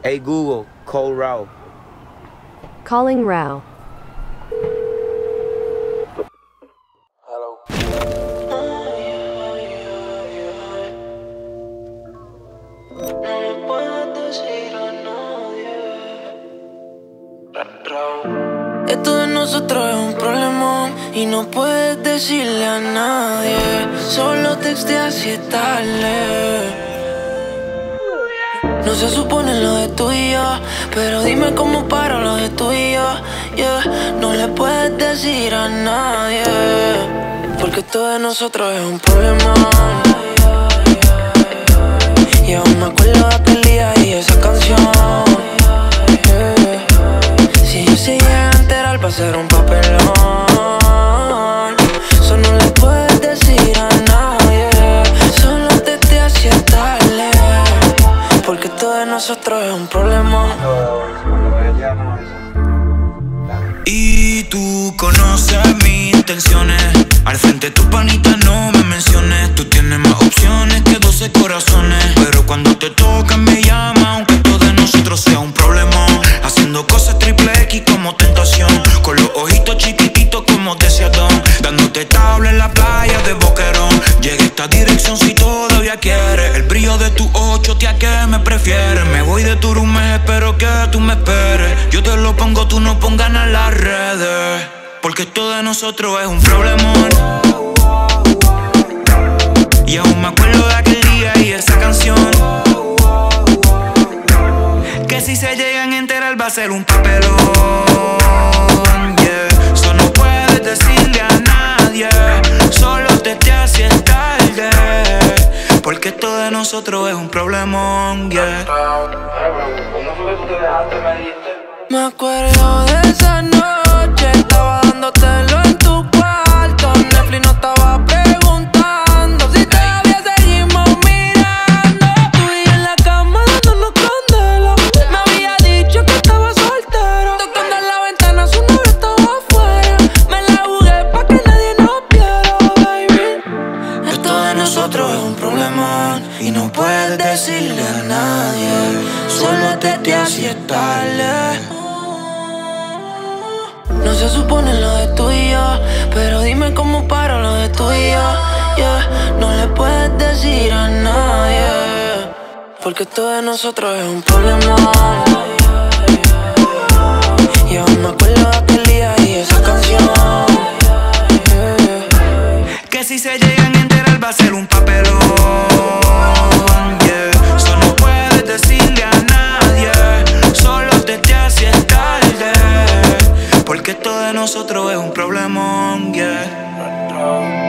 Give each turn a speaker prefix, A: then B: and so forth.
A: Hey Google, call Rao.
B: Calling Rao.
C: Esto de nosotros es un problemón y no puedes decirle a nadie. Solo texteas y es tarde. No se supone lo de tú y yo, pero dime cómo paro lo de tú y yo. No le puedes decir a nadie, porque esto de nosotros es un problemón. Y aún me acuerdo de aquel día y esa canción. Si yo se llega a enterar va a ser un papelón. Eso no le puedes decir a nadie. Solo te hacía tarde, porque esto de nosotros es un problema.
D: Y tú conoces mis intenciones. Al frente de tu panita no me menciones. Tú tienes más opciones que 12 corazones. Pero cuando te tocan me llama, aunque todo de nosotros sea un problema. Haciendo cosas triple X como tentación, con los ojitos chiquititos como deseadón, dándote tabla en la playa de Boquerón. Llega esta dirección si todavía quieres. El brillo de tu ocho, tía, que me prefieres. Me voy de tu room, espero que tú me esperes. Yo te lo pongo, tú no pongas en las redes, porque esto de nosotros es un problemón. Y aún me acuerdo de aquel día y esa canción, que si se llegan a enterar va a ser un papelón. Eso no puedes decirle a nadie. Solo te haces tarde, porque esto de nosotros es un problemón.
C: Me acuerdo de esa noche, estaba dándotelo en tu cuarto. Netflix no estaba preguntando si todavía seguimos mirando. Tú y yo en la cama dándonos candela. Me había dicho que estaba soltero. Tocando en la ventana, su novio estaba afuera. Me la jugué pa' que nadie nos viera, baby. Esto de nosotros es un problemón y no puedes decirle a nadie. Solo te hacía tarde. No se supone lo de tú y yo, pero dime cómo paro lo de tú y yo. No le puedes decir a nadie, porque esto de nosotros es un problema. Y aún me acuerdo de aquel día y esa canción,
D: que si se llegan a enterar va a ser un papelón. Eso no puedes decirle a nadie. Solo te haces tarde, porque esto de nosotros es un problemón.